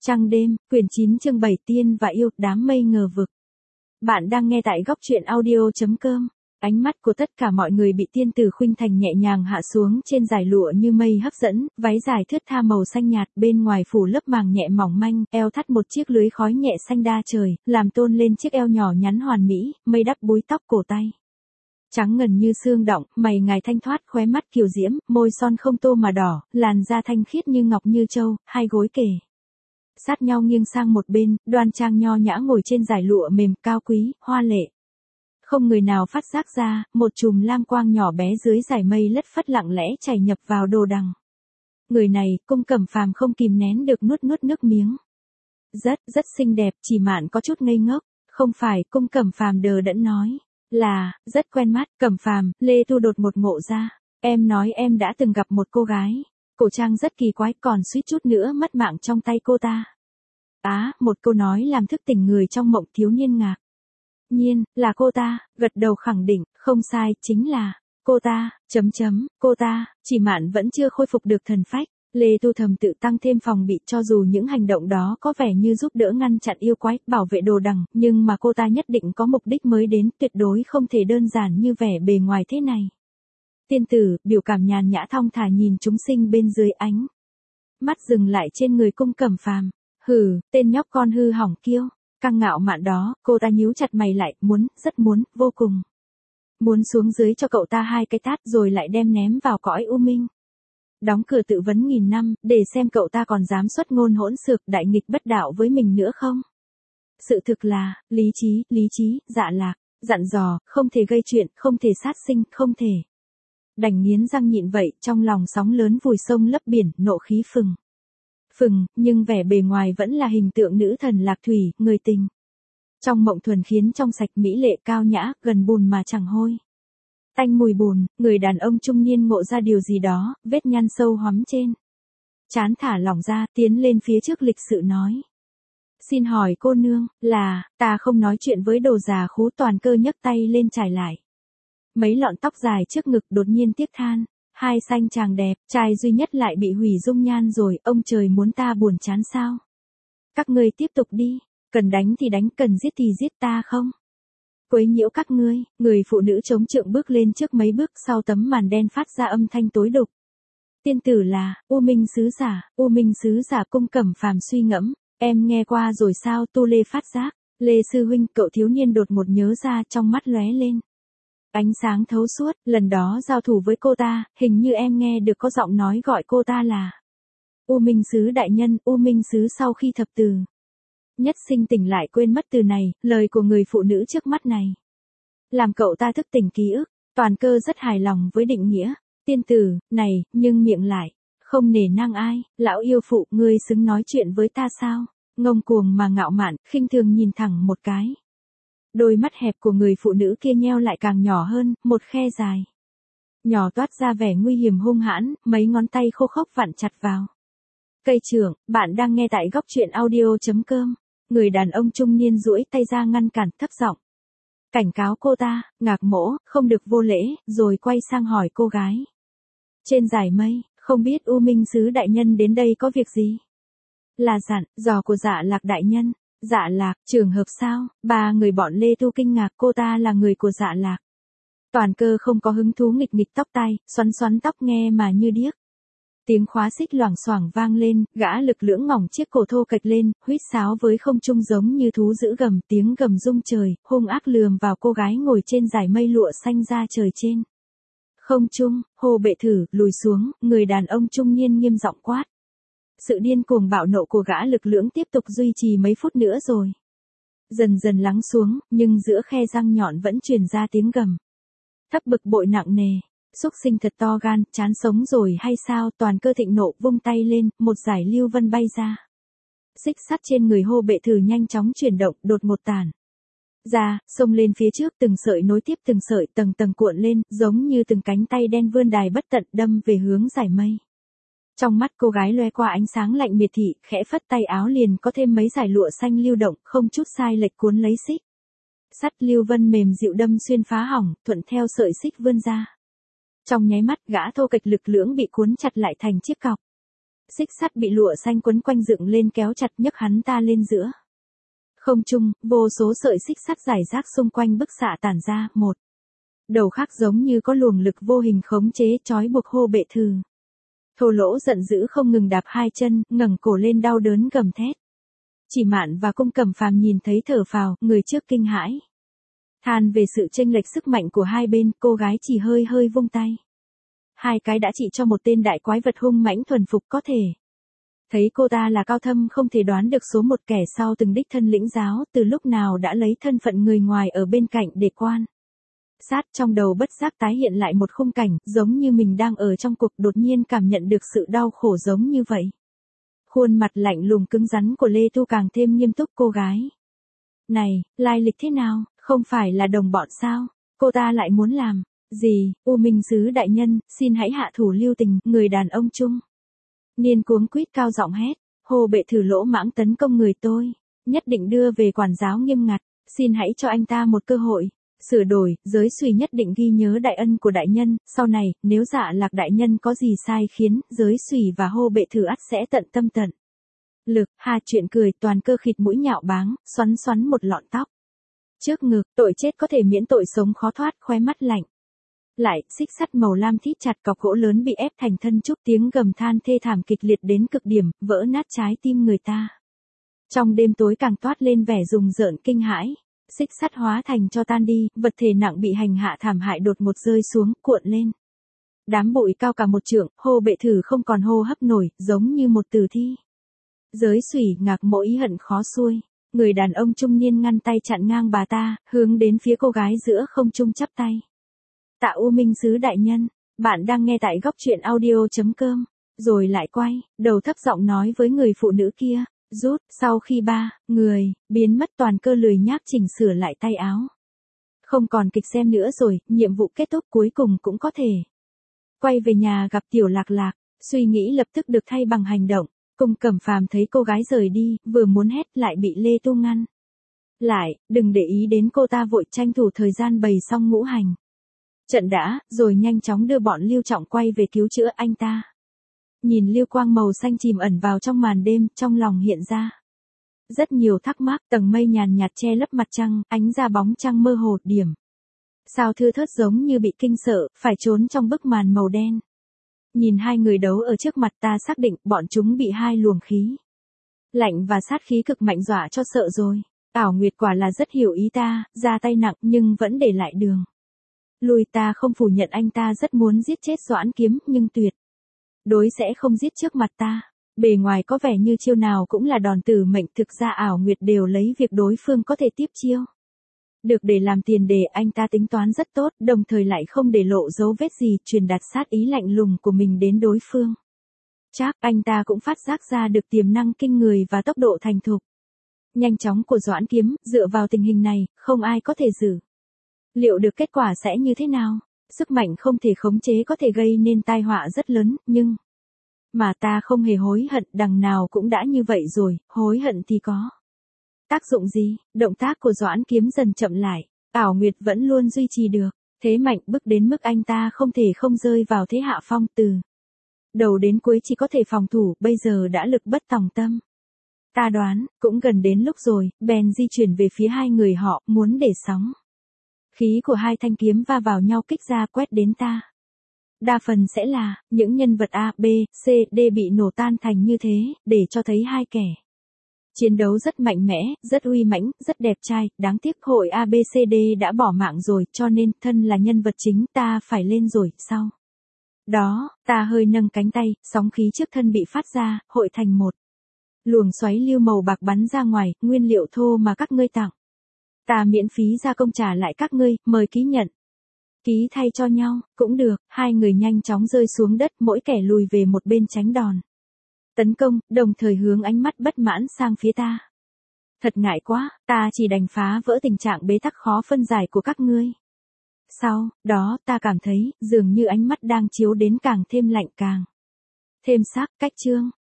Trăng đêm, quyển 9 chương 7 tiên và yêu, đám mây ngờ vực. Bạn đang nghe tại góc truyện audio.com. Ánh mắt của tất cả mọi người bị tiên tử Khuynh Thành nhẹ nhàng hạ xuống trên dải lụa như mây hấp dẫn, váy dài thướt tha màu xanh nhạt, bên ngoài phủ lớp màng nhẹ mỏng manh, eo thắt một chiếc lưới khói nhẹ xanh đa trời, làm tôn lên chiếc eo nhỏ nhắn hoàn mỹ, mây đắp búi tóc cổ tay. Trắng ngần như xương động, mày ngài thanh thoát, khóe mắt kiều diễm, môi son không tô mà đỏ, làn da thanh khiết như ngọc như châu, hai gối kề sát nhau nghiêng sang một bên, đoan trang nho nhã ngồi trên dải lụa mềm, cao quý, hoa lệ. Không người nào phát giác ra, một chùm lam quang nhỏ bé dưới dải mây lất phất lặng lẽ chảy nhập vào đồ đằng. Người này, Cung Cẩm Phàm không kìm nén được nuốt nước miếng. Rất xinh đẹp, chỉ Mạn có chút ngây ngốc. Không phải, Cung Cẩm Phàm đờ đẫn nói. Là, rất quen mắt, Cẩm Phàm, Lê Tu đột một ngộ ra. Em nói em đã từng gặp một cô gái. Cổ trang rất kỳ quái, còn suýt chút nữa mất mạng trong tay cô ta. Một câu nói làm thức tỉnh người trong mộng thiếu niên ngạc nhiên, là cô ta, gật đầu khẳng định, không sai, chính là cô ta, cô ta, chỉ Mạn vẫn chưa khôi phục được thần phách. Lê Tu thầm tự tăng thêm phòng bị, cho dù những hành động đó có vẻ như giúp đỡ ngăn chặn yêu quái, bảo vệ đồ đằng, nhưng mà cô ta nhất định có mục đích mới đến, tuyệt đối không thể đơn giản như vẻ bề ngoài thế này. Tiên tử, biểu cảm nhàn nhã thong thả nhìn chúng sinh bên dưới ánh mắt dừng lại trên người Cung Cẩm Phàm. Hừ, tên nhóc con hư hỏng kiêu, căng ngạo mạn đó, cô ta nhíu chặt mày lại, rất muốn, vô cùng muốn xuống dưới cho cậu ta hai cái tát rồi lại đem ném vào cõi u minh. Đóng cửa tự vấn nghìn năm, để xem cậu ta còn dám xuất ngôn hỗn xược đại nghịch bất đạo với mình nữa không. Sự thực là, lý trí, dạ lạc, dặn dò, không thể gây chuyện, không thể sát sinh, không thể. Đành nghiến răng nhịn vậy, trong lòng sóng lớn vùi sông lấp biển, nộ khí phừng, nhưng vẻ bề ngoài vẫn là hình tượng nữ thần lạc thủy, người tình. Trong mộng thuần khiến trong sạch mỹ lệ cao nhã, gần bùn mà chẳng hôi. Tanh mùi bùn, người đàn ông trung niên ngộ ra điều gì đó, vết nhăn sâu hoắm trên trán thả lỏng ra, tiến lên phía trước lịch sự nói. Xin hỏi cô nương, là, ta không nói chuyện với đồ già khú. Toàn Cơ nhấc tay lên trải lại mấy lọn tóc dài trước ngực, đột nhiên tiếc than. Hai xanh chàng đẹp, trai duy nhất lại bị hủy dung nhan rồi, ông trời muốn ta buồn chán sao? Các ngươi tiếp tục đi, cần đánh thì đánh, cần giết thì giết, ta không quấy nhiễu các ngươi. Người phụ nữ chống trượng bước lên trước mấy bước, sau tấm màn đen phát ra âm thanh tối đục. Tiên tử là, U Minh sứ giả. Cung Cẩm Phàm suy ngẫm, em nghe qua rồi sao? Tu Lê phát giác, Lê sư huynh, cậu thiếu niên đột một nhớ ra, trong mắt lóe lên ánh sáng thấu suốt, lần đó giao thủ với cô ta, hình như em nghe được có giọng nói gọi cô ta là U Minh sứ đại nhân. U Minh sứ sau khi thập từ nhất sinh tỉnh lại quên mất từ này, lời của người phụ nữ trước mắt này làm cậu ta thức tỉnh ký ức. Toàn Cơ rất hài lòng với định nghĩa tiên tử này, nhưng miệng lại không nể nang ai. Lão yêu phụ, ngươi xứng nói chuyện với ta sao? Ngông cuồng mà ngạo mạn, khinh thường nhìn thẳng một cái. Đôi mắt hẹp của người phụ nữ kia nheo lại càng nhỏ hơn, một khe dài nhỏ toát ra vẻ nguy hiểm hung hãn, mấy ngón tay khô khốc vặn chặt vào cây chưởng. Bạn đang nghe tại góc truyện audio.com. Người đàn ông trung niên duỗi tay ra ngăn cản, thấp giọng cảnh cáo cô ta. Ngạc Mỗ, không được vô lễ, rồi quay sang hỏi cô gái trên dải mây, không biết U Minh sứ đại nhân đến đây có việc gì? Là dặn dò của Dạ Lạc đại nhân. Dạ Lạc, trường hợp sao? Ba người bọn Lê Tu kinh ngạc, cô ta là người của Dạ Lạc. Toàn Cơ không có hứng thú, nghịch tóc tai, xoắn tóc nghe mà như điếc. Tiếng khóa xích loảng xoảng vang lên, gã lực lưỡng ngỏng chiếc cổ thô kệch lên, huýt sáo với không trung giống như thú dữ gầm, tiếng gầm rung trời, hung ác lườm vào cô gái ngồi trên dải mây lụa xanh ra trời trên không trung. Hồ Bệ Thử, lùi xuống, người đàn ông trung niên nghiêm giọng quát. Sự điên cuồng bạo nộ của gã lực lưỡng tiếp tục duy trì mấy phút nữa rồi dần dần lắng xuống, nhưng giữa khe răng nhọn vẫn truyền ra tiếng gầm thấp bực bội nặng nề. Xúc sinh thật to gan, chán sống rồi hay sao? Toàn Cơ thịnh nộ, vung tay lên, một dải lưu vân bay ra. Xích sắt trên người Hồ Bệ Thử nhanh chóng chuyển động, đột một tản ra, xông lên phía trước, từng sợi nối tiếp từng sợi, tầng tầng cuộn lên, giống như từng cánh tay đen vươn đài bất tận, đâm về hướng dải mây. Trong mắt cô gái loe qua ánh sáng lạnh miệt thị, khẽ phất tay áo liền có thêm mấy dải lụa xanh lưu động, không chút sai lệch cuốn lấy xích sắt. Lưu vân mềm dịu đâm xuyên phá hỏng, thuận theo sợi xích vươn ra. Trong nháy mắt, gã thô kệch lực lưỡng bị cuốn chặt lại thành chiếc cọc. Xích sắt bị lụa xanh quấn quanh dựng lên kéo chặt nhấc hắn ta lên giữa không trung, vô số sợi xích sắt rải rác xung quanh bức xạ tản ra, một đầu khác giống như có luồng lực vô hình khống chế trói buộc Hồ Bệ Thử. Thô Lỗ giận dữ không ngừng đạp hai chân, ngẩng cổ lên đau đớn gầm thét. Chỉ Mạn và Cung Cẩm Phàm nhìn thấy thở phào, người trước kinh hãi. Than về sự chênh lệch sức mạnh của hai bên, cô gái chỉ hơi hơi vung tay. Hai cái đã trị cho một tên đại quái vật hung mãnh thuần phục có thể. Thấy cô ta là cao thâm không thể đoán được số một kẻ sau từng đích thân lĩnh giáo từ lúc nào đã lấy thân phận người ngoài ở bên cạnh để quan. Sát trong đầu bất giác tái hiện lại một khung cảnh giống như mình đang ở trong cuộc đột nhiên cảm nhận được sự đau khổ giống như vậy. Khuôn mặt lạnh lùng cứng rắn của Lê Tu càng thêm nghiêm túc cô gái. Này, lai lịch thế nào, không phải là đồng bọn sao, cô ta lại muốn làm gì, U Minh Sứ đại nhân, xin hãy hạ thủ lưu tình, người đàn ông trung niên cuống quýt cao giọng hét, Hồ Bệ Thử lỗ mãng tấn công người tôi, nhất định đưa về quản giáo nghiêm ngặt, xin hãy cho anh ta một cơ hội, sửa đổi, giới Xuy nhất định ghi nhớ đại ân của đại nhân, sau này, nếu Dạ Lạc đại nhân có gì sai khiến, giới Xuy và Hồ Bệ Thử ắt sẽ tận tâm tận lực, Hà chuyện cười, toàn cơ khịt mũi nhạo báng, xoắn xoắn một lọn tóc. Trước ngực, tội chết có thể miễn tội sống khó thoát, khóe mắt lạnh. Lại, xích sắt màu lam thít chặt cọc gỗ lớn bị ép thành thân trúc, tiếng gầm than thê thảm kịch liệt đến cực điểm, vỡ nát trái tim người ta. Trong đêm tối càng toát lên vẻ rùng rợn kinh hãi. Xích sắt hóa thành cho tan đi, vật thể nặng bị hành hạ thảm hại đột ngột rơi xuống, cuộn lên. Đám bụi cao cả một trượng, Hồ Bệ Thử không còn hô hấp nổi, giống như một tử thi. Giới Xuy ngạc mộ ý hận khó xuôi. Người đàn ông trung niên ngăn tay chặn ngang bà ta, hướng đến phía cô gái giữa không trung chắp tay. Tạ U Minh Sứ đại nhân, bạn đang nghe tại góc truyện audio.com. Rồi lại quay, đầu thấp giọng nói với người phụ nữ kia, rút, sau khi ba người biến mất toàn cơ lười nhác chỉnh sửa lại tay áo. Không còn kịch xem nữa rồi, nhiệm vụ kết thúc cuối cùng cũng có thể quay về nhà gặp Tiểu Lạc Lạc, suy nghĩ lập tức được thay bằng hành động. Cung Cẩm Phàm thấy cô gái rời đi, vừa muốn hét lại bị Lê Tu ngăn lại, đừng để ý đến cô ta, vội tranh thủ thời gian bày xong ngũ hành trận đã, rồi nhanh chóng đưa bọn Lưu Trọng quay về cứu chữa anh ta. Nhìn lưu quang màu xanh chìm ẩn vào trong màn đêm, trong lòng hiện ra rất nhiều thắc mắc, tầng mây nhàn nhạt che lấp mặt trăng, ánh ra bóng trăng mơ hồ, điểm sao thưa thớt giống như bị kinh sợ, phải trốn trong bức màn màu đen. Nhìn hai người đấu ở trước mặt ta xác định bọn chúng bị hai luồng khí lạnh và sát khí cực mạnh dọa cho sợ rồi. Ảo Nguyệt quả là rất hiểu ý ta, ra tay nặng nhưng vẫn để lại đường lui. Ta không phủ nhận anh ta rất muốn giết chết Doãn Kiếm, nhưng tuyệt đối sẽ không giết trước mặt ta. Bề ngoài có vẻ như chiêu nào cũng là đòn tử mệnh, thực ra Ảo Nguyệt đều lấy việc đối phương có thể tiếp chiêu được để làm tiền đề. Anh ta tính toán rất tốt, đồng thời lại không để lộ dấu vết gì, truyền đạt sát ý lạnh lùng của mình đến đối phương. Chắc anh ta cũng phát giác ra được tiềm năng kinh người và tốc độ thành thục nhanh chóng của Doãn Kiếm, dựa vào tình hình này, không ai có thể dự liệu được kết quả sẽ như thế nào. Sức mạnh không thể khống chế có thể gây nên tai họa rất lớn, nhưng mà ta không hề hối hận, đằng nào cũng đã như vậy rồi, hối hận thì có tác dụng gì. Động tác của Doãn Kiếm dần chậm lại, Ảo Nguyệt vẫn luôn duy trì được thế mạnh, bức đến mức anh ta không thể không rơi vào thế hạ phong, từ đầu đến cuối chỉ có thể phòng thủ, bây giờ đã lực bất tòng tâm. Ta đoán, cũng gần đến lúc rồi, bèn di chuyển về phía hai người họ, muốn để sóng khí của hai thanh kiếm va vào nhau kích ra quét đến ta. Đa phần sẽ là những nhân vật A, B, C, D bị nổ tan thành như thế, để cho thấy hai kẻ chiến đấu rất mạnh mẽ, rất uy mãnh, rất đẹp trai. Đáng tiếc hội ABCD đã bỏ mạng rồi, cho nên thân là nhân vật chính ta phải lên rồi. Sau đó, ta hơi nâng cánh tay, sóng khí trước thân bị phát ra, hội thành một luồng xoáy lưu màu bạc bắn ra ngoài, nguyên liệu thô mà các ngươi tặng ta miễn phí gia công trả lại các ngươi, mời ký nhận. Ký thay cho nhau, cũng được. Hai người nhanh chóng rơi xuống đất, mỗi kẻ lùi về một bên tránh đòn tấn công, đồng thời hướng ánh mắt bất mãn sang phía ta. Thật ngại quá, ta chỉ đành phá vỡ tình trạng bế tắc khó phân giải của các ngươi. Sau đó, ta cảm thấy, dường như ánh mắt đang chiếu đến càng thêm lạnh, càng thêm sắc. Cách chương